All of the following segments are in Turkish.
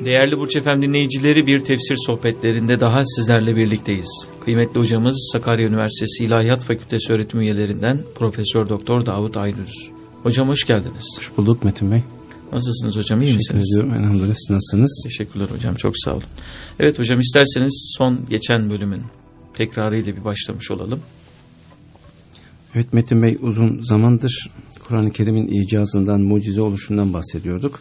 Değerli Burç FM dinleyicileri, bir tefsir sohbetlerinde daha sizlerle birlikteyiz. Kıymetli hocamız Sakarya Üniversitesi İlahiyat Fakültesi öğretim üyelerinden Profesör Doktor Davut Aydüz. Hocam hoş geldiniz. Hoş bulduk Metin Bey. Nasılsınız hocam, iyi misiniz? Teşekkür ediyorum, elhamdülillah. Siz nasılsınız? Teşekkürler hocam, çok sağ olun. Evet hocam, isterseniz geçen bölümün tekrarıyla bir başlamış olalım. Evet Metin Bey, uzun zamandır Kur'an-ı Kerim'in icazından, mucize oluşundan bahsediyorduk.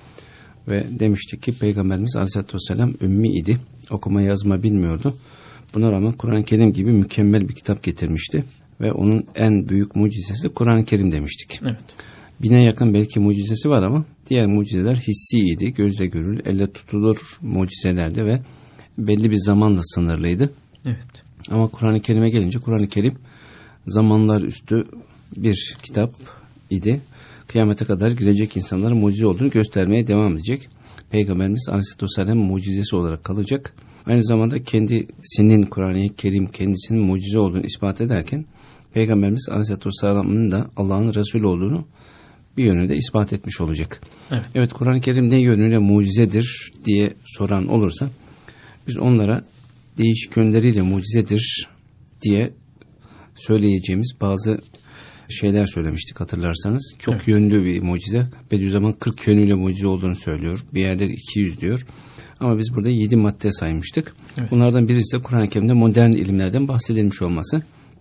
Ve demiştik ki Peygamberimiz Aleyhisselatü Vesselam ümmi idi. Okuma yazma bilmiyordu. Buna rağmen Kur'an-ı Kerim gibi mükemmel bir kitap getirmişti. Ve onun en büyük mucizesi Kur'an-ı Kerim demiştik. Evet. 1000'e yakın belki mucizesi var ama diğer mucizeler hissiydi. Gözle görülür, elle tutulur mucizelerdi ve belli bir zamanla sınırlıydı. Evet. Ama Kur'an-ı Kerim'e gelince Kur'an-ı Kerim zamanlar üstü bir kitap idi. Kıyamete kadar girecek insanlara mucize olduğunu göstermeye devam edecek. Peygamberimiz Aleyhisselatü Vesselam mucizesi olarak kalacak. Aynı zamanda kendisinin Kur'an-ı Kerim kendisinin mucize olduğunu ispat ederken Peygamberimiz Aleyhisselatü Vesselam'ın da Allah'ın Resulü olduğunu bir yönüyle ispat etmiş olacak. Evet, Kur'an-ı Kerim ne yönüyle mucizedir diye soran olursa biz onlara değişik yönleriyle mucizedir diye söyleyeceğimiz bazı şeyler söylemiştik hatırlarsanız. Çok yönlü bir mucize. Bediüzzaman 40 yönüyle mucize olduğunu söylüyor. Bir yerde 200 diyor. Ama biz burada 7 madde saymıştık. Evet. Bunlardan birisi de Kur'an-ı Kerim'de modern ilimlerden bahsedilmiş olması.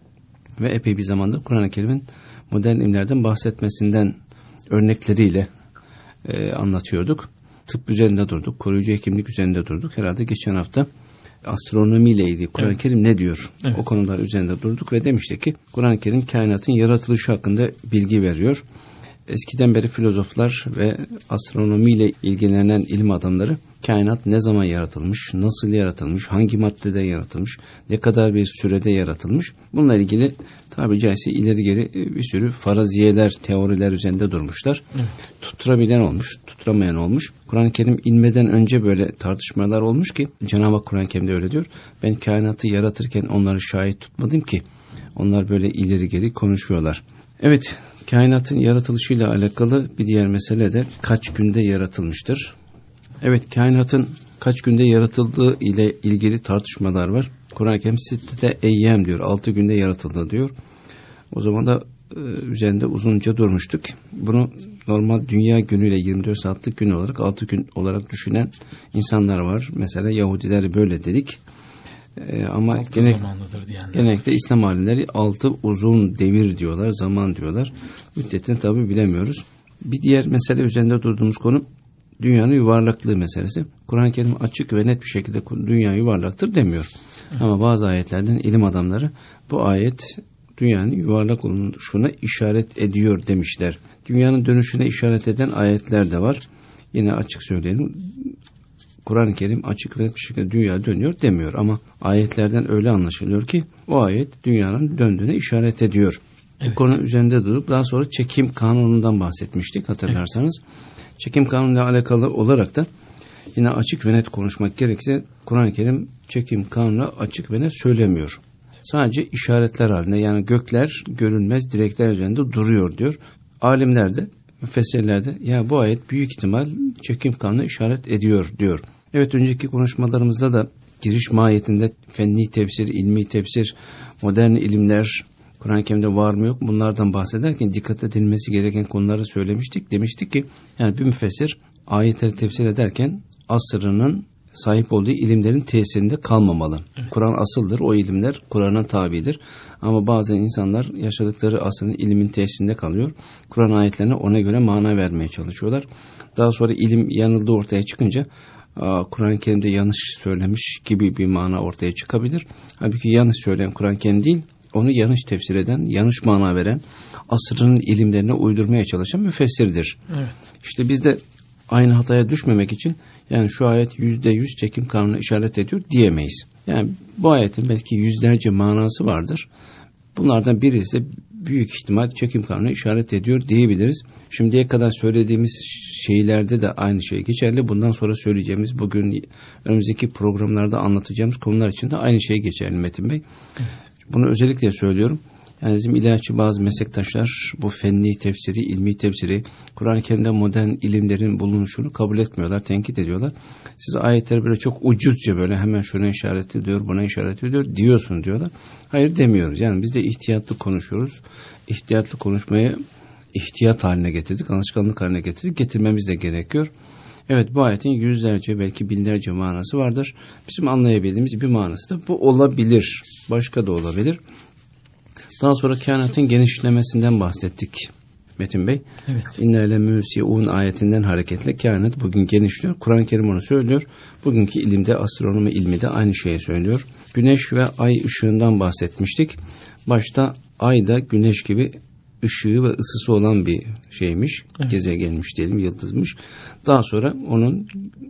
Ve epey bir zamanda Kur'an-ı Kerim'in modern ilimlerden bahsetmesinden örnekleriyle anlatıyorduk. Tıp üzerinde durduk. Koruyucu hekimlik üzerinde durduk. Herhalde geçen hafta astronomiyle ilgili Kur'an-ı Kerim ne diyor? Evet. O konular üzerinde durduk ve demiştik ki Kur'an-ı Kerim kainatın yaratılışı hakkında bilgi veriyor. Eskiden beri filozoflar ve astronomiyle ilgilenen ilim adamları kainat ne zaman yaratılmış, nasıl yaratılmış, hangi maddeden yaratılmış, ne kadar bir sürede yaratılmış, bununla ilgili tabiri caizse ileri geri bir sürü faraziyeler, teoriler üzerinde durmuşlar. Evet. Tutturabilen olmuş, tutturamayan olmuş. Kur'an-ı Kerim inmeden önce böyle tartışmalar olmuş ki Cenab-ı Hak Kur'an-ı Kerim'de öyle diyor. Ben kainatı yaratırken onları şahit tutmadım ki. Onlar böyle ileri geri konuşuyorlar. Evet, kainatın yaratılışıyla alakalı bir diğer mesele de kaç günde yaratılmıştır? Evet, kainatın kaç günde yaratıldığı ile ilgili tartışmalar var. Kur'an-ı Kerim sittete eyyem diyor, 6 günde yaratıldı diyor. O zaman da üzerinde uzunca durmuştuk. Bunu normal dünya günüyle 24 saatlik gün olarak 6 gün olarak düşünen insanlar var. Mesela Yahudiler böyle dedik. Ama genellikle İslam alimleri 6 uzun devir diyorlar, zaman diyorlar. Müddetini tabi bilemiyoruz. Bir diğer mesele üzerinde durduğumuz konu dünyanın yuvarlaklığı meselesi. Kur'an-ı Kerim açık ve net bir şekilde dünya yuvarlaktır demiyor. Ama bazı ayetlerden ilim adamları bu ayet dünyanın yuvarlak oluşuna işaret ediyor demişler. Dünyanın dönüşüne işaret eden ayetler de var. Yine açık söyleyelim. Kur'an-ı Kerim açık ve net bir şekilde dünya dönüyor demiyor. Ama ayetlerden öyle anlaşılıyor ki o ayet dünyanın döndüğüne işaret ediyor. Evet. Bu konu üzerinde durup daha sonra çekim kanunundan bahsetmiştik hatırlarsanız. Evet. Çekim kanunuyla alakalı olarak da yine açık ve net konuşmak gerekirse Kur'an-ı Kerim çekim kanunu açık ve net söylemiyor. Sadece işaretler halinde, yani gökler görünmez direkler üzerinde duruyor diyor. Alimler de, müfessirler de ya bu ayet büyük ihtimal çekim kanunu işaret ediyor diyor. Evet, önceki konuşmalarımızda da giriş mahiyetinde fenni tefsir, ilmi tefsir, modern ilimler Kur'an-ı Kerim'de var mı yok bunlardan bahsederken dikkat edilmesi gereken konuları söylemiştik. Demiştik ki yani bir müfessir ayetleri tefsir ederken asrının sahip olduğu ilimlerin tesirinde kalmamalı. Evet. Kur'an asıldır, o ilimler Kur'an'a tabidir. Ama bazen insanlar yaşadıkları asrın ilimin tesirinde kalıyor. Kur'an ayetlerine ona göre mana vermeye çalışıyorlar. Daha sonra ilim yanıldığı ortaya çıkınca Kur'an-ı Kerim'de yanlış söylemiş gibi bir mana ortaya çıkabilir. Halbuki yanlış söyleyen Kur'an-ı Kerim değil, onu yanlış tefsir eden, yanlış mana veren, asrının ilimlerine uydurmaya çalışan müfessirdir. Evet. İşte biz de aynı hataya düşmemek için yani şu ayet %100 çekim kanununa işaret ediyor diyemeyiz. Yani bu ayetin belki yüzlerce manası vardır. Bunlardan birisi de büyük ihtimal çekim kanununa işaret ediyor diyebiliriz. Şimdiye kadar söylediğimiz şeylerde de aynı şey geçerli. Bundan sonra söyleyeceğimiz, bugün önümüzdeki programlarda anlatacağımız konular için de aynı şey geçerli Metin Bey. Evet. Bunu özellikle söylüyorum. Yani bizim ilahiyatçı bazı meslektaşlar bu fenni tefsiri, ilmi tefsiri, Kur'an-ı Kerim'de modern ilimlerin bulunuşunu kabul etmiyorlar, tenkit ediyorlar. Siz ayetleri böyle çok ucuzca böyle hemen şuna işaret ediyor, buna işaret ediyor diyorsun diyorlar. Hayır demiyoruz. Yani biz de ihtiyatlı konuşuyoruz. İhtiyatlı konuşmayı ihtiyat haline getirdik, alışkanlık haline getirdik. Getirmemiz de gerekiyor. Evet, bu ayetin yüzlerce belki binlerce manası vardır. Bizim anlayabildiğimiz bir manası da bu olabilir. Başka da olabilir. Daha sonra kainatın genişlemesinden bahsettik Metin Bey. Evet. İnnele müsiun ayetinden hareketle kainat bugün genişliyor. Kur'an-ı Kerim onu söylüyor. Bugünkü ilimde, astronomi ilmi de aynı şeyi söylüyor. Güneş ve ay ışığından bahsetmiştik. Başta ay da güneş gibi ışığı ve ısısı olan bir şeymiş. Evet. Gezegenmiş diyelim, yıldızmış. Daha sonra onun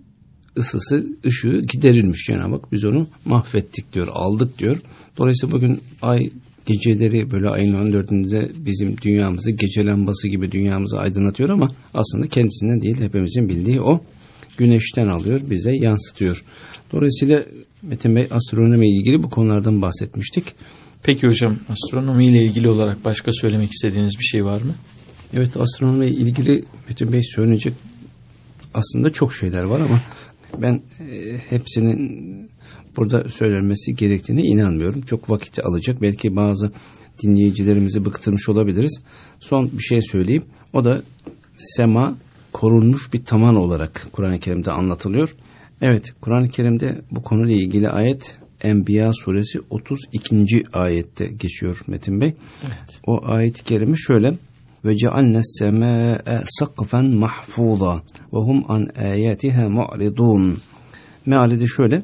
ısısı, ışığı giderilmiş Cenab-ı Hak. Biz onu mahvettik diyor, aldık diyor. Dolayısıyla bugün ay geceleri böyle ayın 14'ünde bizim dünyamızı, gece lambası gibi dünyamızı aydınlatıyor ama aslında kendisinden değil, hepimizin bildiği o güneşten alıyor, bize yansıtıyor. Dolayısıyla Metin Bey, astronomi ile ilgili bu konulardan bahsetmiştik. Peki hocam, astronomi ile ilgili olarak başka söylemek istediğiniz bir şey var mı? Evet, astronomi ile ilgili Metin Bey söyleyecek aslında çok şeyler var ama ben hepsinin burada söylenmesi gerektiğine inanmıyorum. Çok vakit alacak. Belki bazı dinleyicilerimizi bıktırmış olabiliriz. Son bir şey söyleyeyim. O da sema korunmuş bir tavan olarak Kur'an-ı Kerim'de anlatılıyor. Evet, Kur'an-ı Kerim'de bu konuyla ilgili ayet Enbiya suresi 32. ayette geçiyor Metin Bey. Evet. O ayet-i kerime şöyle: ve cealnes semâe sakfen mahfûzâ ve hum an âyâtiha mu'ridûn. Meali de şöyle: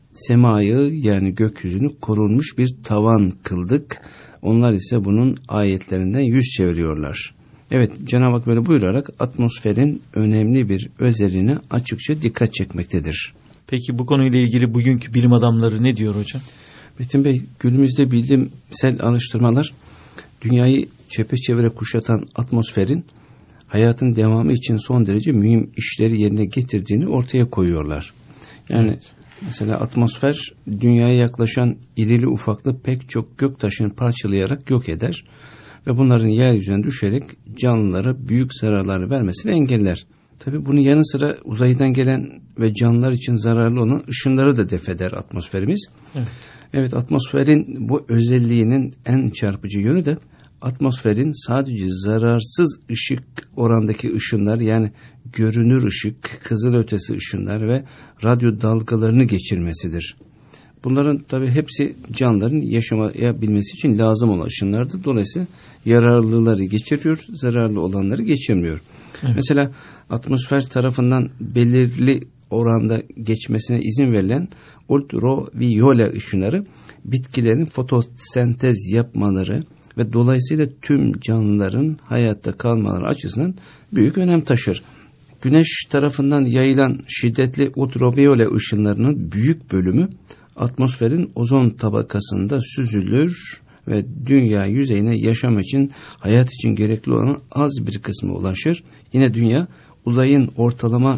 semayı yani gökyüzünü korunmuş bir tavan kıldık. Onlar ise bunun ayetlerinden yüz çeviriyorlar. Evet, Cenab-ı Hak böyle buyurarak atmosferin önemli bir özelliğine açıkça dikkat çekmektedir. Peki bu konuyla ilgili bugünkü bilim adamları ne diyor hocam? Metin Bey, günümüzde bilimsel araştırmalar dünyayı çepeçevre kuşatan atmosferin hayatın devamı için son derece mühim işleri yerine getirdiğini ortaya koyuyorlar. Yani evet. Mesela atmosfer dünyaya yaklaşan irili ufaklı pek çok göktaşını parçalayarak yok eder ve bunların yeryüzüne düşerek canlılara büyük zararlar vermesini engeller. Tabii bunun yanı sıra uzaydan gelen ve canlılar için zararlı olan ışınları da def eder atmosferimiz. Evet. Evet, atmosferin bu özelliğinin en çarpıcı yönü de atmosferin sadece zararsız ışık orandaki ışınlar, yani görünür ışık, kızılötesi ışınlar ve radyo dalgalarını geçirmesidir. Bunların tabii hepsi canlıların yaşayabilmesi için lazım olan ışınlardır. Dolayısıyla yararlıları geçiriyor, zararlı olanları geçirmiyor. Evet. Mesela atmosfer tarafından belirli oranda geçmesine izin verilen ultraviyole ışınları bitkilerin fotosentez yapmaları ve dolayısıyla tüm canlıların hayatta kalmaları açısından büyük önem taşır. Güneş tarafından yayılan şiddetli ultraviyole ışınlarının büyük bölümü atmosferin ozon tabakasında süzülür ve dünya yüzeyine yaşam için, hayat için gerekli olan az bir kısmı ulaşır. Yine dünya uzayın ortalama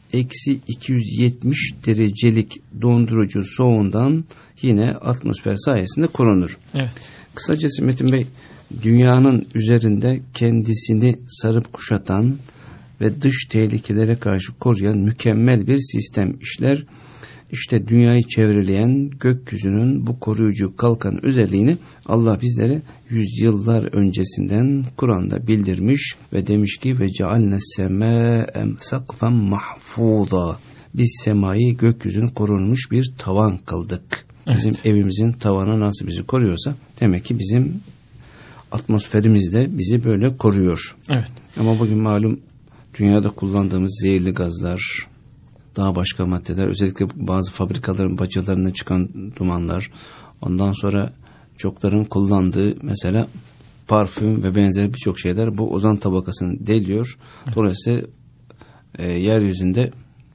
-270 derecelik dondurucu soğuğundan yine atmosfer sayesinde korunur. Evet. Kısacası Metin Bey, dünyanın üzerinde kendisini sarıp kuşatan ve dış tehlikelere karşı koruyan mükemmel bir sistem işler. İşte dünyayı çevreleyen gökyüzünün bu koruyucu kalkan özelliğini Allah bizlere yüzyıllar öncesinden Kur'an'da bildirmiş ve demiş ki ve cealnes semâe sakfen mahfûzâ. Biz semayı, gökyüzünü korunmuş bir tavan kıldık. Evet. Bizim evimizin tavanı nasıl bizi koruyorsa demek ki bizim atmosferimiz de bizi böyle koruyor. Evet. Ama bugün malum dünyada kullandığımız zehirli gazlar, daha başka maddeler, özellikle bazı fabrikaların bacalarından çıkan dumanlar, ondan sonra çokların kullandığı mesela parfüm ve benzeri birçok şeyler bu ozon tabakasını deliyor. Dolayısıyla yeryüzünde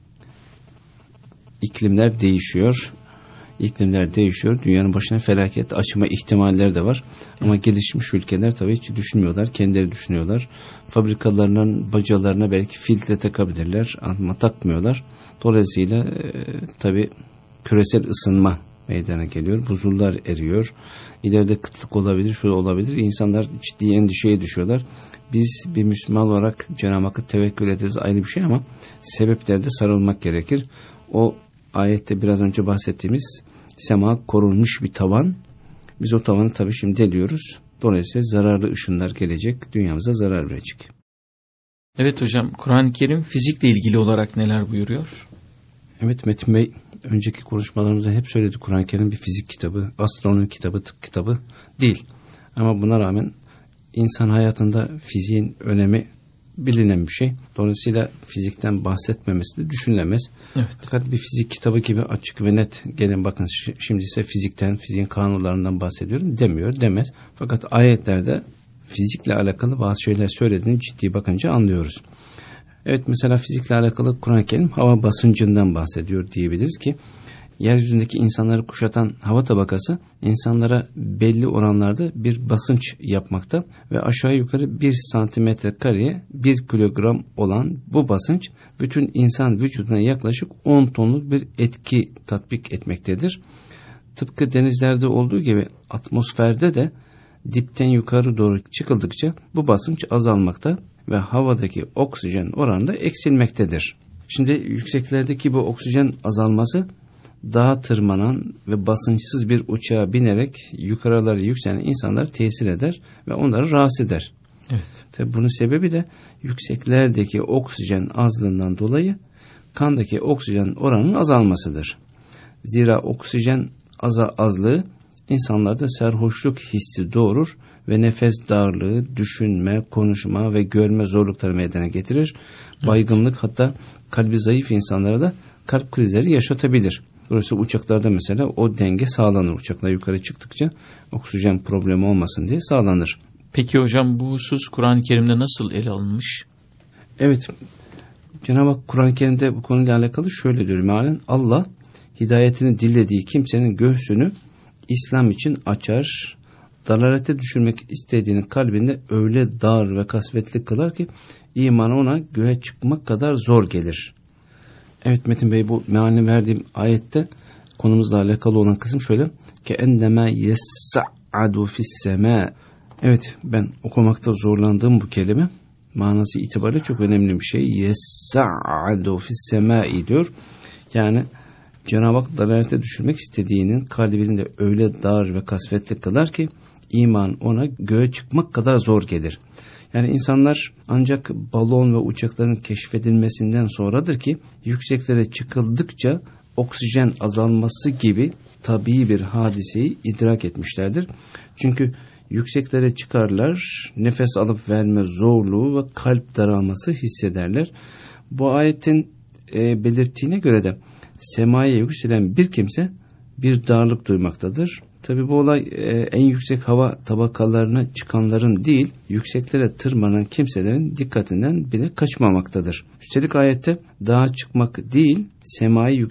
iklimler değişiyor. İklimler değişiyor. Dünyanın başına felaket açma ihtimalleri de var. Ama gelişmiş ülkeler tabii hiç düşünmüyorlar. Kendileri düşünüyorlar. Fabrikalarının bacalarına belki filtre takabilirler ama takmıyorlar. Dolayısıyla tabii küresel ısınma meydana geliyor. Buzullar eriyor. İleride kıtlık olabilir, şu olabilir. İnsanlar ciddi endişeye düşüyorlar. Biz bir Müslüman olarak Cenab-ı Hakk'a tevekkül ederiz, ayrı bir şey, ama sebeplerde sarılmak gerekir. O ayette biraz önce bahsettiğimiz sema korunmuş bir tavan. Biz o tavanı tabii şimdi deliyoruz. Dolayısıyla zararlı ışınlar gelecek, dünyamıza zarar verecek. Evet hocam, Kur'an-ı Kerim fizikle ilgili olarak neler buyuruyor? Evet Metin Bey, önceki konuşmalarımızda hep söyledi, Kur'an-ı Kerim bir fizik kitabı, astronomi kitabı, tıp kitabı değil. Ama buna rağmen insan hayatında fiziğin önemi bilinen bir şey. Dolayısıyla fizikten bahsetmemesi de düşünülemez. Evet. Fakat bir fizik kitabı gibi açık ve net, gelin bakın şimdi ise fizikten, fiziğin kanunlarından bahsediyorum demiyor, demez. Fakat ayetlerde fizikle alakalı bazı şeyler söylediğini ciddi bakınca anlıyoruz. Evet, mesela fizikle alakalı Kur'an-ı Kerim hava basıncından bahsediyor diyebiliriz ki, yeryüzündeki insanları kuşatan hava tabakası insanlara belli oranlarda bir basınç yapmakta ve aşağı yukarı 1 santimetre kareye 1 kilogram olan bu basınç bütün insan vücuduna yaklaşık 10 tonluk bir etki tatbik etmektedir. Tıpkı denizlerde olduğu gibi atmosferde de dipten yukarı doğru çıkıldıkça bu basınç azalmakta ve havadaki oksijen oranı da eksilmektedir. Şimdi yükseklerdeki bu oksijen azalması dağa tırmanan ve basınçsız bir uçağa binerek yukarılara yükselen insanları tesir eder ve onları rahatsız eder. Evet. Tabii bunun sebebi de yükseklerdeki oksijen azlığından dolayı kandaki oksijen oranının azalmasıdır. Zira oksijen azlığı insanlarda sarhoşluk hissi doğurur ve nefes darlığı, düşünme, konuşma ve görme zorlukları meydana getirir. Evet. Baygınlık, hatta kalbi zayıf insanlara da kalp krizleri yaşatabilir. Dolayısıyla uçaklarda mesela o denge sağlanır. Uçaklar yukarı çıktıkça oksijen problemi olmasın diye sağlanır. Peki hocam, bu husus Kur'an-ı Kerim'de nasıl ele alınmış? Evet, Cenab-ı Hak Kur'an-ı Kerim'de bu konuyla alakalı şöyle diyor. Mealen Allah hidayetini dilediği kimsenin göğsünü İslam için açar, dalalete düşürmek istediğinin kalbinde öyle dar ve kasvetli kılar ki imanı ona göğe çıkmak kadar zor gelir. Evet Metin Bey, bu mealini verdiğim ayette konumuzla alakalı olan kısım şöyle: ki enneme yessa'adu fis-semâ. Evet, ben okumakta zorlandığım bu kelime manası itibariyle çok önemli bir şey. Yessa'adu fis-semâ diyor. Yani Cenab-ı Hak dalalete düşürmek istediğinin kalbini de öyle dar ve kasvetli kılar ki iman ona göğe çıkmak kadar zor gelir. Yani insanlar ancak balon ve uçakların keşfedilmesinden sonradır ki yükseklere çıkıldıkça oksijen azalması gibi tabii bir hadiseyi idrak etmişlerdir. Çünkü yükseklere çıkarlar, nefes alıp verme zorluğu ve kalp daralması hissederler. Bu ayetin belirttiğine göre de semaya yükselen bir kimse bir darlık duymaktadır. Tabi bu olay en yüksek hava tabakalarına çıkanların değil, yükseklere tırmanan kimselerin dikkatinden bile kaçmamaktadır. Üstelik ayette dağa çıkmak değil, semaya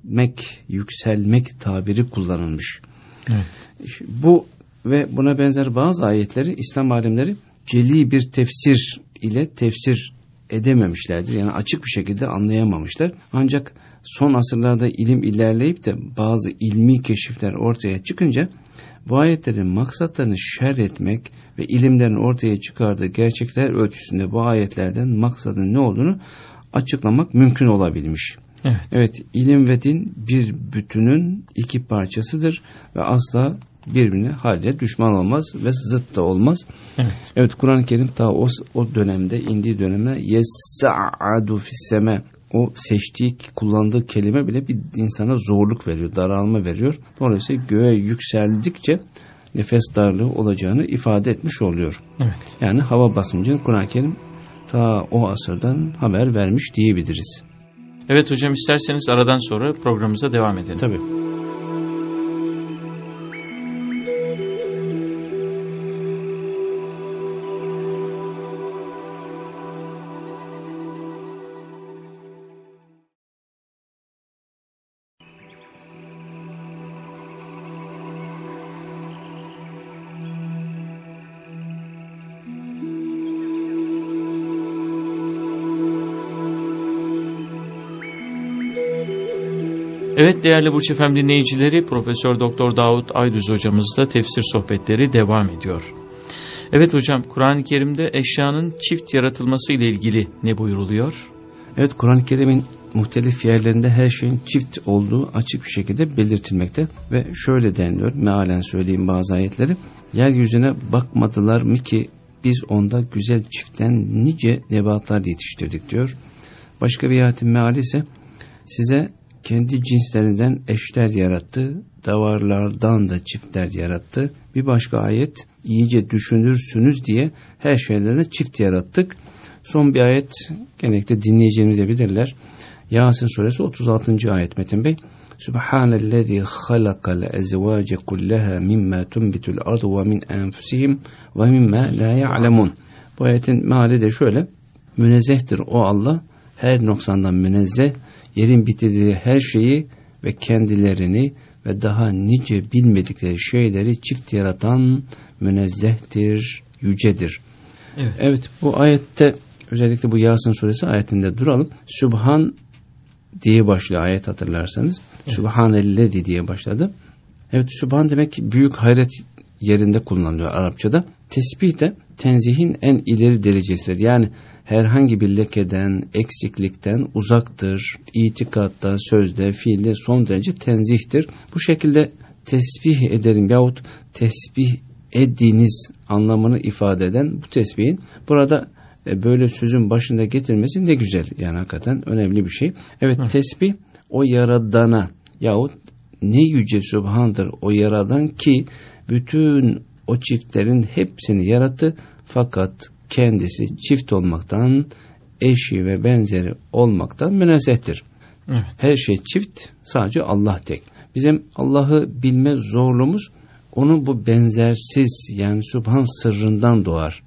yükselmek tabiri kullanılmış. Evet. Bu ve buna benzer bazı ayetleri İslam alimleri celi bir tefsir ile tefsir edememişlerdir. Yani açık bir şekilde anlayamamışlar. Ancak son asırlarda ilim ilerleyip de bazı ilmi keşifler ortaya çıkınca bu ayetlerin maksatlarını şerh etmek ve ilimlerin ortaya çıkardığı gerçekler ölçüsünde bu ayetlerden maksadın ne olduğunu açıklamak mümkün olabilmiş. Evet. Evet, ilim ve din bir bütünün iki parçasıdır ve asla birbirine haliyle düşman olmaz ve zıt da olmaz. Evet. Evet, Kur'an-ı Kerim ta o dönemde, indiği dönemde yessa'adu fis-sema, o seçtiği, kullandığı kelime bile bir insana zorluk veriyor, daralma veriyor. Dolayısıyla göğe yükseldikçe nefes darlığı olacağını ifade etmiş oluyor. Evet. Yani hava basıncını Kur'an-ı Kerim ta o asırdan haber vermiş diyebiliriz. Evet hocam, isterseniz aradan sonra programımıza devam edelim. Tabii. Evet değerli Burç FM dinleyicileri, Profesör Doktor Davut Aydüz hocamızla tefsir sohbetleri devam ediyor. Evet hocam, Kur'an-ı Kerim'de eşyanın çift yaratılması ile ilgili ne buyuruluyor? Evet, Kur'an-ı Kerim'in muhtelif yerlerinde her şeyin çift olduğu açık bir şekilde belirtilmekte ve şöyle deniliyor, mealen söyleyeyim bazı ayetleri: yeryüzüne bakmadılar mı ki biz onda güzel çiftten nice nebatlar yetiştirdik diyor. Başka bir ayetin meali ise size kendi cinslerinden eşler yarattı, davarlardan da çiftler yarattı. Bir başka ayet, iyice düşünürsünüz diye her şeylerine çift yarattık. Son bir ayet genellikle dinleyeceğimiz de bilirler. Yasin suresi 36. ayet Metin Bey. Subhanellezî halakal ezvâce kullaha mimma tunbitul ardu ve min enfusihim ve mimma la ya'lemun. Bu ayetin meali de şöyle: münezzehtir o Allah, her noksandan münezzeh, yerin bitirdiği her şeyi ve kendilerini ve daha nice bilmedikleri şeyleri çift yaratan münezzehtir, yücedir. Evet, bu ayette özellikle bu Yasin suresi ayetinde duralım. Sübhan diye başlıyor ayet, hatırlarsanız. Evet. Subhanellezi diye başladı. Evet, Sübhan demek ki büyük hayret yerinde kullanılıyor Arapçada. Tesbih de tenzihin en ileri derecesidir. Yani herhangi bir lekeden, eksiklikten uzaktır. İtikatta, sözde, fiilde son derece tenzihtir. Bu şekilde tesbih ederim yahut tesbih ediniz anlamını ifade eden bu tesbihin burada böyle sözün başında getirmesi ne güzel. Yani hakikaten önemli bir şey. Evet, tesbih o yaradana yahut ne yüce Sübhan'dır o yaradan ki bütün o çiftlerin hepsini yarattı fakat kendisi çift olmaktan, eşi ve benzeri olmaktan münezzehtir. Evet. Her şey çift, sadece Allah tek. Bizim Allah'ı bilme zorluğumuz onun bu benzersiz yani Sübhan sırrından doğar.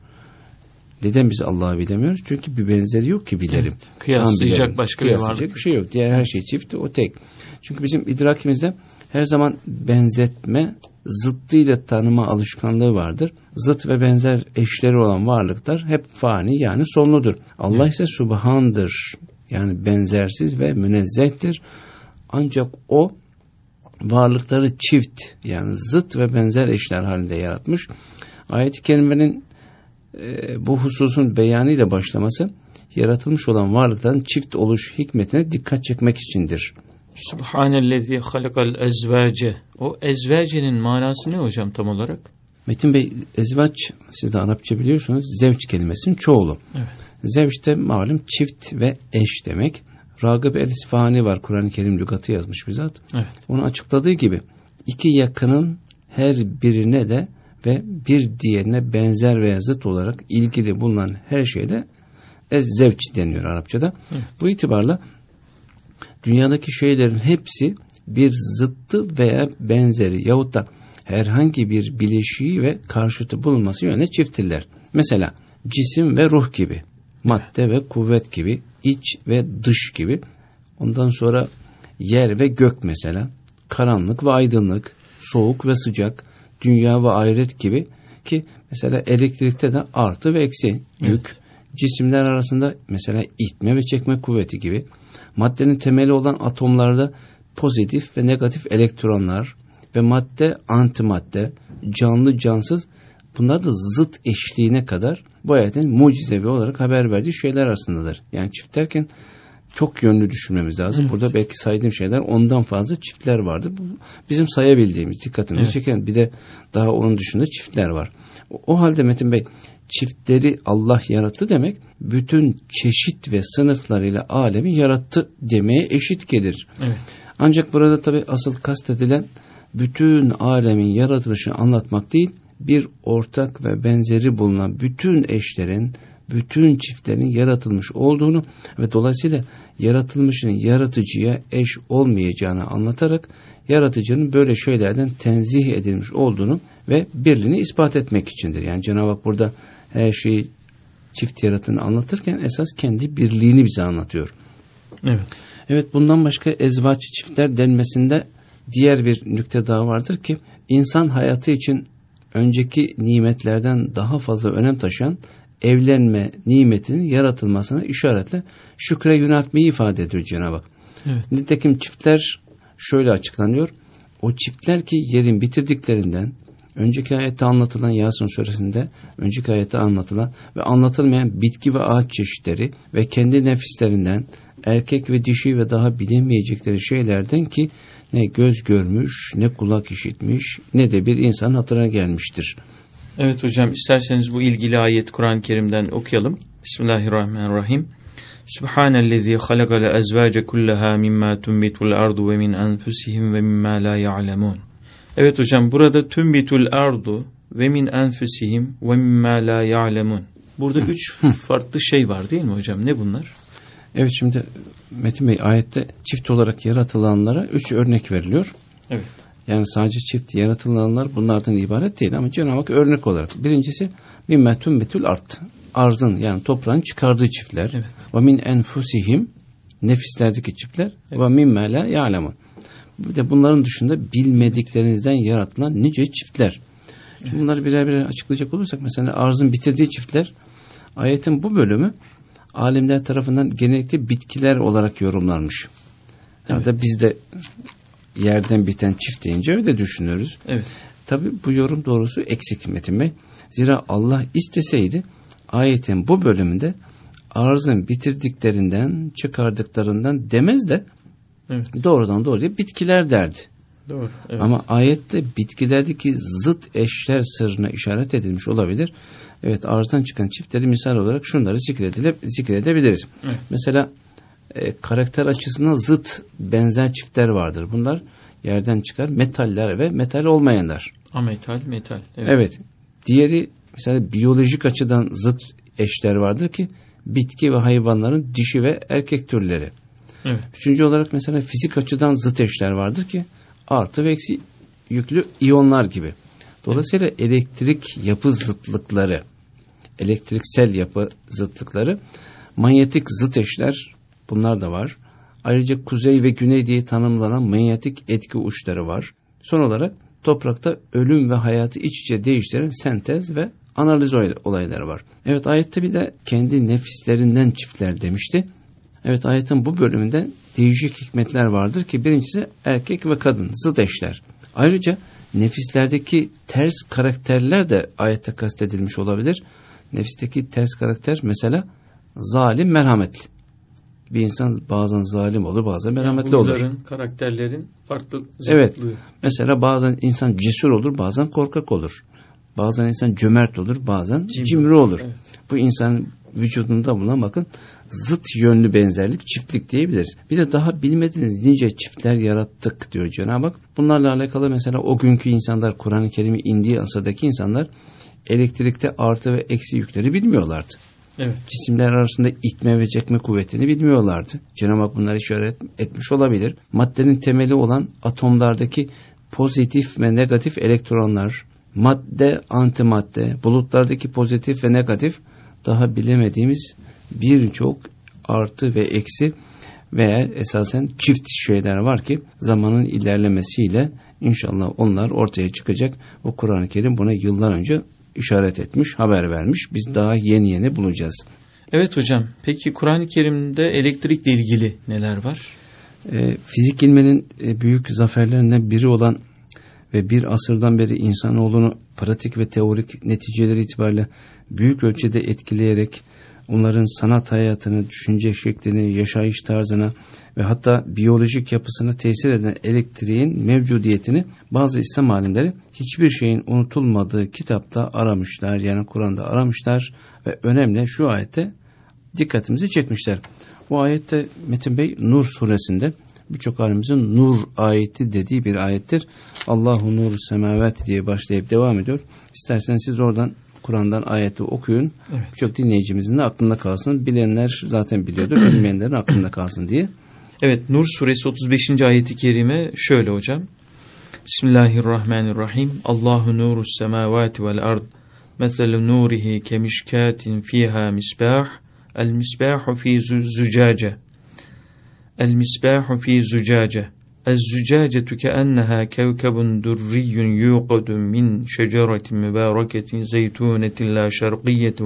Neden biz Allah'ı bilemiyoruz? Çünkü bir benzeri yok ki bilelim. Evet, kıyaslayacak başka bir varlık. Bir şey yok. Diğer her şey çift, o tek. Çünkü bizim idrakimizde her zaman benzetme, zıttıyla tanıma alışkanlığı vardır. Zıt ve benzer eşleri olan varlıklar hep fani yani sonludur. Allah ise Subhan'dır. Yani benzersiz ve münezzehtir. Ancak o varlıkları çift yani zıt ve benzer eşler halinde yaratmış. Ayet-i Kerime'nin bu hususun beyanıyla başlaması yaratılmış olan varlıkların çift oluş hikmetine dikkat çekmek içindir. Subhanellezî halakal ezvâce. O ezvâcenin manası ne hocam tam olarak? Metin Bey, ezvaç siz de Arapça biliyorsunuz, zevç kelimesinin çoğulu. Evet. Zevç de malum çift ve eş demek. Ragıb el-İsfahani var, Kur'an-ı Kerim lügatı yazmış bizzat. Evet. Onu açıkladığı gibi iki yakının her birine de ve bir diğerine benzer veya zıt olarak ilgili bulunan her şeyde zevç deniyor Arapçada. Evet. Bu itibarla dünyadaki şeylerin hepsi bir zıttı veya benzeri yahut da herhangi bir bileşiği ve karşıtı bulunması yönüne çifttirler. Mesela cisim ve ruh gibi, madde ve kuvvet gibi, iç ve dış gibi. Ondan sonra yer ve gök mesela, karanlık ve aydınlık, soğuk ve sıcak, dünya ve ahiret gibi ki mesela elektrikte de artı ve eksi yük, evet. Cisimler arasında mesela itme ve çekme kuvveti gibi, maddenin temeli olan atomlarda pozitif ve negatif elektronlar ve madde, antimadde, canlı, cansız, bunlar da zıt eşliğine kadar bu ayetin mucizevi olarak haber verdiği şeyler arasındadır. Yani çift derken çok yönlü düşünmemiz lazım. Evet. Burada belki saydığım şeyler ondan fazla çiftler vardı. Bu bizim sayabildiğimiz, dikkatimizi çeken bir de daha onun dışında çiftler var. O halde Metin Bey, çiftleri Allah yarattı demek, bütün çeşit ve sınıflarıyla alemi yarattı demeye eşit gelir. Evet. Ancak burada tabii asıl kastedilen bütün alemin yaratılışını anlatmak değil, bir ortak ve benzeri bulunan bütün eşlerin, bütün çiftlerin yaratılmış olduğunu ve dolayısıyla yaratılmışın yaratıcıya eş olmayacağını anlatarak yaratıcının böyle şeylerden tenzih edilmiş olduğunu ve birliğini ispat etmek içindir. Yani Cenab-ı Hak burada her şeyi çift yarattığını anlatırken esas kendi birliğini bize anlatıyor. Evet. Evet, bundan başka ezvaç çiftler denmesinde diğer bir nükte daha vardır ki insan hayatı için önceki nimetlerden daha fazla önem taşıyan evlenme nimetinin yaratılmasına işaretle şükre yöneltmeyi ifade ediyor Cenab-ı Hak. Evet. Nitekim çiftler şöyle açıklanıyor. O çiftler ki yerin bitirdiklerinden, önceki ayette anlatılan, Yasin suresinde önceki ayette anlatılan ve anlatılmayan bitki ve ağaç çeşitleri ve kendi nefislerinden, erkek ve dişi ve daha bilinmeyecekleri şeylerden ki ne göz görmüş, ne kulak işitmiş, ne de bir insan hatırına gelmiştir. Evet hocam, isterseniz bu ilgili ayet Kur'an-ı Kerim'den okuyalım. Bismillahirrahmanirrahim. Subhanellezî halakal ezvâce kullaha mimma tunbitul ardu ve min enfusihim ve mimma la ya'lemun. Evet hocam, burada tunbitul ardu ve min enfusihim ve mimma la ya'lemun. Burada 3 farklı şey var değil mi hocam? Ne bunlar? Evet, şimdi Metin Bey, ayette çift olarak yaratılanlara 3 örnek veriliyor. Evet. Yani sadece çift yaratılanlar bunlardan ibaret değil ama Cenab-ı Hak örnek olarak. Birincisi mimme tunbitul ard. Arzın, yani toprağın çıkardığı çiftler. Evet. Ve min enfusihim, nefislerdeki çiftler. Evet. Ve mimme la ya'lemun. Bir de bunların dışında bilmediklerinizden yaratılan nice çiftler. Evet. Bunları birer birer açıklayacak olursak, mesela arzın bitirdiği çiftler, ayetin bu bölümü alimler tarafından genellikle bitkiler olarak yorumlanmış. Evet. Ya da biz de yerden biten çift deyince öyle düşünüyoruz. Evet. Tabii bu yorum doğrusu eksik Metin Bey. Zira Allah isteseydi ayetin bu bölümünde arzın bitirdiklerinden, çıkardıklarından demez de doğrudan doğruya bitkiler derdi. Doğru. Evet. Ama ayette bitkilerdeki zıt eşler sırrına işaret edilmiş olabilir. Evet, arzdan çıkan çiftleri misal olarak şunları zikredebiliriz. Evet. Mesela karakter açısından zıt benzer çiftler vardır. Bunlar yerden çıkar metaller ve metal olmayanlar. Ametal, metal. Evet. Evet. Diğeri mesela biyolojik açıdan zıt eşler vardır ki bitki ve hayvanların dişi ve erkek türleri. Evet. Üçüncü olarak mesela fizik açıdan zıt eşler vardır ki artı ve eksi yüklü iyonlar gibi. Dolayısıyla elektrik yapı zıtlıkları, elektriksel yapı zıtlıkları, manyetik zıt eşler, bunlar da var. Ayrıca kuzey ve güney diye tanımlanan manyetik etki uçları var. Son olarak toprakta ölüm ve hayatı iç içe değiştiren sentez ve analiz olayları var. Evet, ayette bir de kendi nefislerinden çiftler demişti. Evet, ayetin bu bölümünde değişik hikmetler vardır ki birincisi erkek ve kadın zıt eşler. Ayrıca nefislerdeki ters karakterler de ayette kastedilmiş olabilir. Nefisteki ters karakter mesela zalim, merhametli. Bir insan bazen zalim olur, bazen merhametli olur. Karakterlerin farklı zıtlığı. Evet. Mesela bazen insan cesur olur, bazen korkak olur. Bazen insan cömert olur, bazen cimri olur. Evet. Bu insanın vücudunda bulunan bakın zıt yönlü benzerlik, çiftlik diyebiliriz. Bir de daha bilmediğiniz nice çiftler yarattık diyor Cenab-ı Hak. Bunlarla alakalı mesela o günkü insanlar, Kur'an-ı Kerim'i indiği asadaki insanlar elektrikte artı ve eksi yükleri bilmiyorlardı. Evet. Cisimler arasında itme ve çekme kuvvetini bilmiyorlardı. Cenab-ı Hak bunları işaret etmiş olabilir. Maddenin temeli olan atomlardaki pozitif ve negatif elektronlar, madde, antimadde, bulutlardaki pozitif ve negatif, daha bilemediğimiz birçok artı ve eksi veya esasen çift şeyler var ki zamanın ilerlemesiyle inşallah onlar ortaya çıkacak. O Kur'an-ı Kerim buna yıllar önce işaret etmiş, haber vermiş. Biz daha yeni bulacağız. Evet hocam. Peki Kur'an-ı Kerim'de elektrikle ilgili neler var? Fizik ilminin büyük zaferlerinden biri olan ve bir asırdan beri insanoğlunu pratik ve teorik neticeleri itibariyle büyük ölçüde etkileyerek onların sanat hayatını, düşünce şeklini, yaşayış tarzına ve hatta biyolojik yapısına tesir eden elektriğin mevcudiyetini bazı İslam alimleri hiçbir şeyin unutulmadığı kitapta aramışlar, yani Kur'an'da aramışlar ve önemli şu ayette dikkatimizi çekmişler. Bu ayette Metin Bey Nur suresinde birçok alimimizin Nur ayeti dediği bir ayettir. Allahu nuru semavati diye başlayıp devam ediyor. İsterseniz siz oradan Kur'an'dan ayeti okuyun. Evet. Birçok dinleyicimizin de aklında kalsın. Bilenler zaten biliyordur. Bilmeyenlerin aklında kalsın diye. Evet, Nur suresi 35. ayeti kerime şöyle hocam. Bismillahirrahmanirrahim. Allahu nuru semavati vel ard. Meselu nurihi kemişkatin fiha misbah. El misbahu fi zücace. El misbahu fi zücace. الزجاجة كأنها كوكب دري يوقد من شجرة مباركة زيتونة لا شرقية